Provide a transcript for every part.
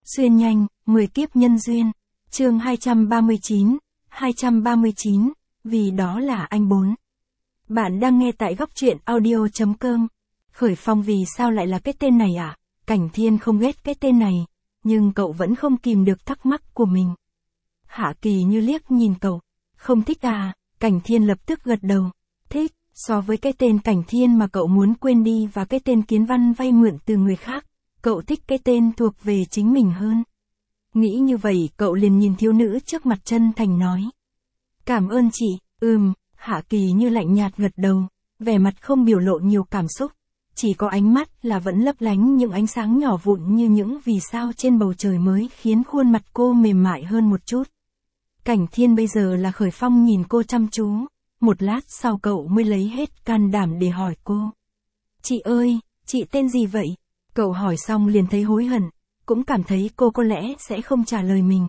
Xuyên nhanh, 10 kiếp nhân duyên. Chương 239, vì đó là anh 4. Bạn đang nghe tại góc truyện audio.com. Khởi Phong vì sao lại là cái tên này à? Cảnh Thiên không ghét cái tên này, nhưng cậu vẫn không kìm được thắc mắc của mình. Hạ Kỳ Như liếc nhìn cậu. Không thích à? Cảnh Thiên lập tức gật đầu. Thích, so với cái tên Cảnh Thiên mà cậu muốn quên đi và cái tên Kiến Văn vay mượn từ người khác, cậu thích cái tên thuộc về chính mình hơn. Nghĩ như vậy cậu liền nhìn thiếu nữ trước mặt chân thành nói. Cảm ơn chị, Hạ Kỳ Như lạnh nhạt gật đầu, vẻ mặt không biểu lộ nhiều cảm xúc, chỉ có ánh mắt là vẫn lấp lánh những ánh sáng nhỏ vụn như những vì sao trên bầu trời mới khiến khuôn mặt cô mềm mại hơn một chút. Cảnh Thiên bây giờ là Khởi Phong nhìn cô chăm chú, một lát sau cậu mới lấy hết can đảm để hỏi cô. Chị ơi, chị tên gì vậy? Cậu hỏi xong liền thấy hối hận, cũng cảm thấy cô có lẽ sẽ không trả lời mình.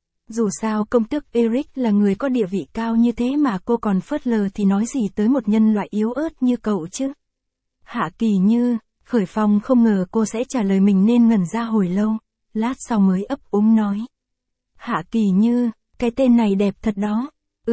Dù sao công tước Eric là người có địa vị cao như thế mà cô còn phớt lờ thì nói gì tới một nhân loại yếu ớt như cậu chứ. Hạ Kỳ Như, Khởi Phong không ngờ cô sẽ trả lời mình nên ngẩn ra hồi lâu, lát sau mới ấp úng nói. Hạ Kỳ Như, cái tên này đẹp thật đó.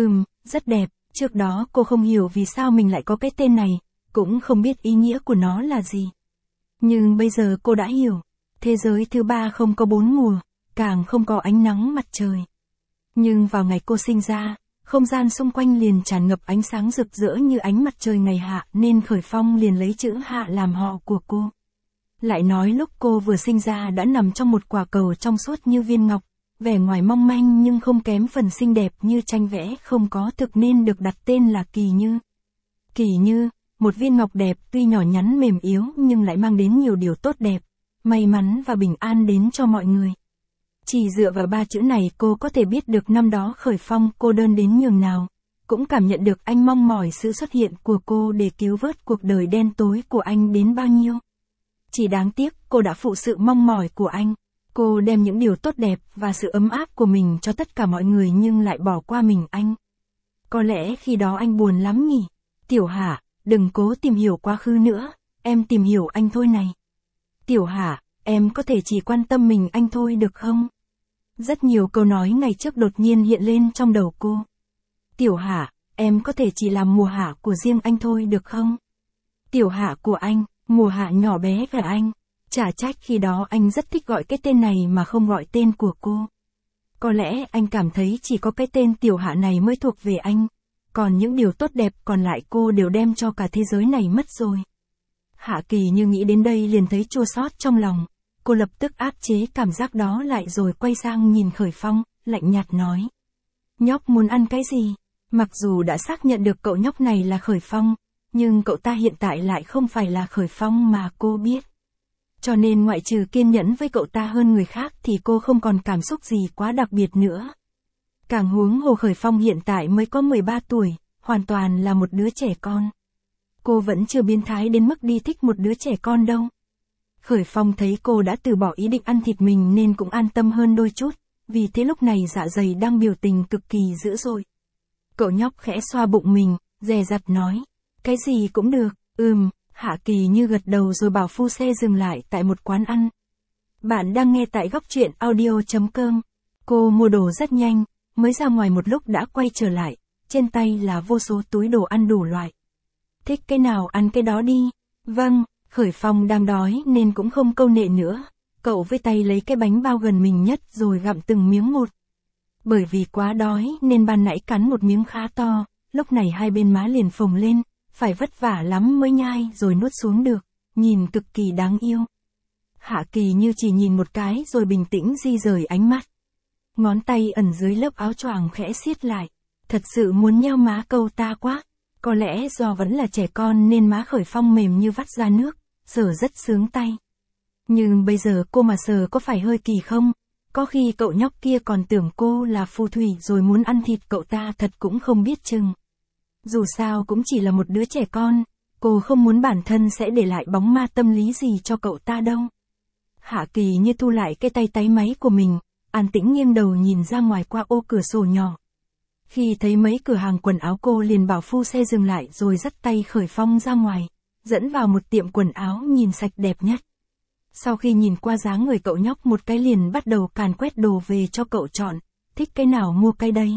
Rất đẹp, trước đó cô không hiểu vì sao mình lại có cái tên này, cũng không biết ý nghĩa của nó là gì. Nhưng bây giờ cô đã hiểu, thế giới thứ ba không có 4 mùa, càng không có ánh nắng mặt trời. Nhưng vào ngày cô sinh ra, không gian xung quanh liền tràn ngập ánh sáng rực rỡ như ánh mặt trời ngày hạ nên Khởi Phong liền lấy chữ Hạ làm họ của cô. Lại nói lúc cô vừa sinh ra đã nằm trong một quả cầu trong suốt như viên ngọc, vẻ ngoài mong manh nhưng không kém phần xinh đẹp như tranh vẽ không có thực nên được đặt tên là Kỳ Như. Kỳ Như, một viên ngọc đẹp tuy nhỏ nhắn mềm yếu nhưng lại mang đến nhiều điều tốt đẹp, may mắn và bình an đến cho mọi người. Chỉ dựa vào 3 chữ này cô có thể biết được năm đó Khởi Phong cô đơn đến nhường nào, cũng cảm nhận được anh mong mỏi sự xuất hiện của cô để cứu vớt cuộc đời đen tối của anh đến bao nhiêu. Chỉ đáng tiếc cô đã phụ sự mong mỏi của anh, cô đem những điều tốt đẹp và sự ấm áp của mình cho tất cả mọi người nhưng lại bỏ qua mình anh. Có lẽ khi đó anh buồn lắm nhỉ. Tiểu Hạ, đừng cố tìm hiểu quá khứ nữa, em tìm hiểu anh thôi này. Tiểu Hạ, em có thể chỉ quan tâm mình anh thôi được không? Rất nhiều câu nói ngày trước đột nhiên hiện lên trong đầu cô. Tiểu Hạ, em có thể chỉ làm mùa hạ của riêng anh thôi được không? Tiểu Hạ của anh, mùa hạ nhỏ bé của anh. Chả trách khi đó anh rất thích gọi cái tên này mà không gọi tên của cô. Có lẽ anh cảm thấy chỉ có cái tên Tiểu Hạ này mới thuộc về anh, còn những điều tốt đẹp còn lại cô đều đem cho cả thế giới này mất rồi. Hạ Kỳ Như nghĩ đến đây liền thấy chua xót trong lòng, cô lập tức áp chế cảm giác đó lại rồi quay sang nhìn Khởi Phong, lạnh nhạt nói. Nhóc muốn ăn cái gì? Mặc dù đã xác nhận được cậu nhóc này là Khởi Phong, nhưng cậu ta hiện tại lại không phải là Khởi Phong mà cô biết. Cho nên ngoại trừ kiên nhẫn với cậu ta hơn người khác thì cô không còn cảm xúc gì quá đặc biệt nữa. Càng huống hồ Khởi Phong hiện tại mới có 13 tuổi, hoàn toàn là một đứa trẻ con. Cô vẫn chưa biến thái đến mức đi thích một đứa trẻ con đâu. Khởi Phong thấy cô đã từ bỏ ý định ăn thịt mình nên cũng an tâm hơn đôi chút, vì thế lúc này dạ dày đang biểu tình cực kỳ dữ dội. Cậu nhóc khẽ xoa bụng mình, dè dặt nói, cái gì cũng được, Hạ Kỳ Như gật đầu rồi bảo phu xe dừng lại tại một quán ăn. Bạn đang nghe tại góc truyện audio.com. Cô mua đồ rất nhanh, mới ra ngoài một lúc đã quay trở lại, trên tay là vô số túi đồ ăn đủ loại. Thích cái nào ăn cái đó đi. Vâng, Khởi Phong đang đói nên cũng không câu nệ nữa, cậu với tay lấy cái bánh bao gần mình nhất rồi gặm từng miếng một. Bởi vì quá đói nên ban nãy cắn một miếng khá to, lúc này hai bên má liền phồng lên, phải vất vả lắm mới nhai rồi nuốt xuống được, nhìn cực kỳ đáng yêu. Hạ Kỳ Như chỉ nhìn một cái rồi bình tĩnh di rời ánh mắt. Ngón tay ẩn dưới lớp áo choàng khẽ siết lại, thật sự muốn nheo má cậu ta quá. Có lẽ do vẫn là trẻ con nên má Khởi Phong mềm như vắt ra nước, sờ rất sướng tay. Nhưng bây giờ cô mà sờ có phải hơi kỳ không? Có khi cậu nhóc kia còn tưởng cô là phù thủy rồi muốn ăn thịt cậu ta thật cũng không biết chừng. Dù sao cũng chỉ là một đứa trẻ con, cô không muốn bản thân sẽ để lại bóng ma tâm lý gì cho cậu ta đâu. Hạ Kỳ Như thu lại cái tay táy máy của mình, an tĩnh nghiêng đầu nhìn ra ngoài qua ô cửa sổ nhỏ. Khi thấy mấy cửa hàng quần áo cô liền bảo phu xe dừng lại rồi dắt tay Khởi Phong ra ngoài, dẫn vào một tiệm quần áo nhìn sạch đẹp nhất. Sau khi nhìn qua dáng người cậu nhóc một cái liền bắt đầu càn quét đồ về cho cậu chọn, thích cái nào mua cái đấy.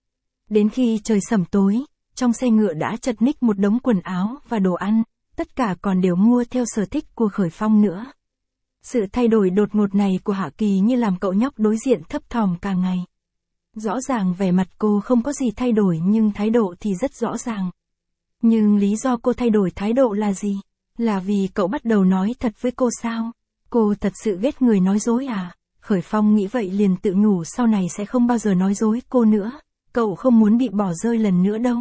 Đến khi trời sẩm tối, trong xe ngựa đã chật ních một đống quần áo và đồ ăn, tất cả còn đều mua theo sở thích của Khởi Phong nữa. Sự thay đổi đột ngột này của Hạ Kỳ như làm cậu nhóc đối diện thấp thỏm cả ngày. Rõ ràng vẻ mặt cô không có gì thay đổi nhưng thái độ thì rất rõ ràng. Nhưng lý do cô thay đổi thái độ là gì? Là vì cậu bắt đầu nói thật với cô sao? Cô thật sự ghét người nói dối à? Khởi Phong nghĩ vậy liền tự nhủ sau này sẽ không bao giờ nói dối cô nữa. Cậu không muốn bị bỏ rơi lần nữa đâu.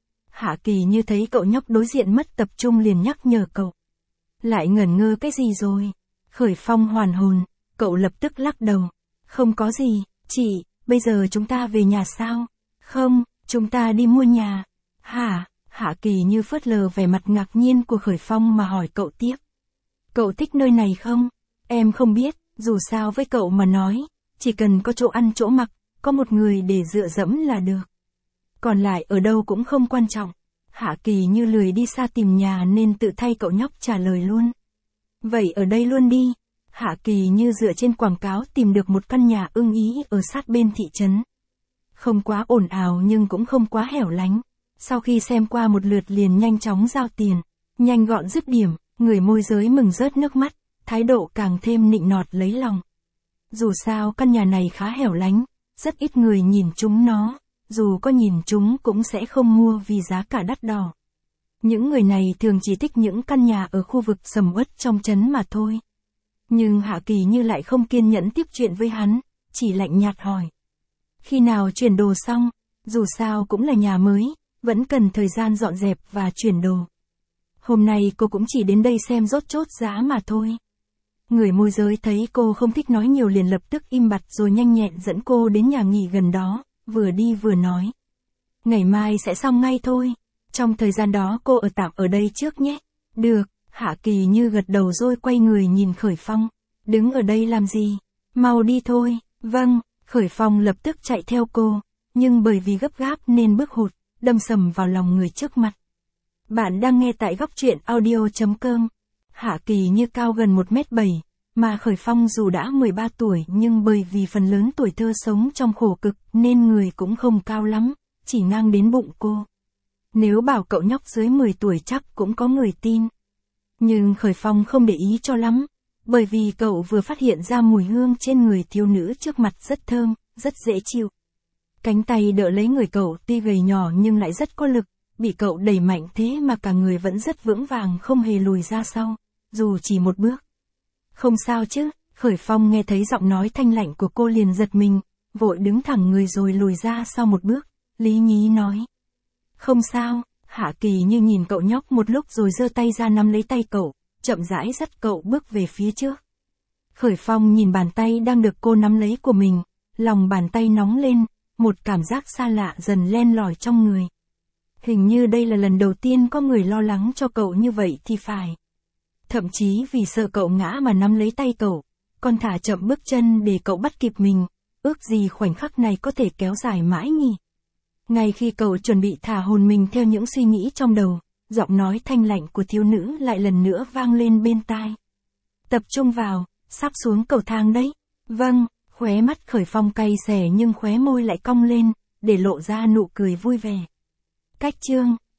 Hạ Kỳ như thấy cậu nhóc đối diện mất tập trung liền nhắc nhở cậu. Lại ngẩn ngơ cái gì rồi? Khởi Phong hoàn hồn, cậu lập tức lắc đầu. Không có gì, chị, bây giờ chúng ta về nhà sao? Không, chúng ta đi mua nhà. Hả? Hạ Kỳ như phớt lờ vẻ mặt ngạc nhiên của Khởi Phong mà hỏi cậu tiếp. Cậu thích nơi này không? Em không biết, dù sao với cậu mà nói, chỉ cần có chỗ ăn chỗ mặc, có một người để dựa dẫm là được. Còn lại ở đâu cũng không quan trọng. Hạ Kỳ như lười đi xa tìm nhà nên tự thay cậu nhóc trả lời luôn. Vậy ở đây luôn đi. Hạ Kỳ như dựa trên quảng cáo tìm được một căn nhà ưng ý ở sát bên thị trấn. Không quá ồn ào nhưng cũng không quá hẻo lánh. Sau khi xem qua một lượt liền nhanh chóng giao tiền, nhanh gọn dứt điểm, người môi giới mừng rớt nước mắt, thái độ càng thêm nịnh nọt lấy lòng. Dù sao căn nhà này khá hẻo lánh, rất ít người nhìn chúng nó, dù có nhìn chúng cũng sẽ không mua vì giá cả đắt đỏ. Những người này thường chỉ thích những căn nhà ở khu vực sầm uất trong trấn mà thôi. Nhưng Hạ Kỳ như lại không kiên nhẫn tiếp chuyện với hắn, chỉ lạnh nhạt hỏi. Khi nào chuyển đồ xong, dù sao cũng là nhà mới, vẫn cần thời gian dọn dẹp và chuyển đồ. Hôm nay cô cũng chỉ đến đây xem rốt chốt giá mà thôi. Người môi giới thấy cô không thích nói nhiều liền lập tức im bặt rồi nhanh nhẹn dẫn cô đến nhà nghỉ gần đó, vừa đi vừa nói. Ngày mai sẽ xong ngay thôi. Trong thời gian đó cô ở tạm ở đây trước nhé. Được, Hạ Kỳ như gật đầu rồi quay người nhìn Khởi Phong. Đứng ở đây làm gì? Mau đi thôi. Vâng, Khởi Phong lập tức chạy theo cô, nhưng bởi vì gấp gáp nên bước hụt, đâm sầm vào lòng người trước mặt. Bạn đang nghe tại góc truyện audio.com. Hạ Kỳ như cao gần 1m7, mà Khởi Phong dù đã 13 tuổi nhưng bởi vì phần lớn tuổi thơ sống trong khổ cực nên người cũng không cao lắm, chỉ ngang đến bụng cô. Nếu bảo cậu nhóc dưới 10 tuổi chắc cũng có người tin. Nhưng Khởi Phong không để ý cho lắm, bởi vì cậu vừa phát hiện ra mùi hương trên người thiếu nữ trước mặt rất thơm, rất dễ chịu. Cánh tay đỡ lấy người cậu tuy gầy nhỏ nhưng lại rất có lực, bị cậu đẩy mạnh thế mà cả người vẫn rất vững vàng không hề lùi ra sau, dù chỉ một bước. Không sao chứ, Khởi Phong nghe thấy giọng nói thanh lạnh của cô liền giật mình, vội đứng thẳng người rồi lùi ra sau một bước, lý nhí nói. Không sao, Hạ Kỳ như nhìn cậu nhóc một lúc rồi giơ tay ra nắm lấy tay cậu, chậm rãi dắt cậu bước về phía trước. Khởi Phong nhìn bàn tay đang được cô nắm lấy của mình, lòng bàn tay nóng lên, một cảm giác xa lạ dần len lỏi trong người. Hình như đây là lần đầu tiên có người lo lắng cho cậu như vậy thì phải. Thậm chí vì sợ cậu ngã mà nắm lấy tay cậu, còn thả chậm bước chân để cậu bắt kịp mình, ước gì khoảnh khắc này có thể kéo dài mãi nhỉ. Ngay khi cậu chuẩn bị thả hồn mình theo những suy nghĩ trong đầu, giọng nói thanh lạnh của thiếu nữ lại lần nữa vang lên bên tai. Tập trung vào, sắp xuống cầu thang đấy. Vâng, khóe mắt Khởi Phong cay xè nhưng khóe môi lại cong lên, để lộ ra nụ cười vui vẻ. Cách chương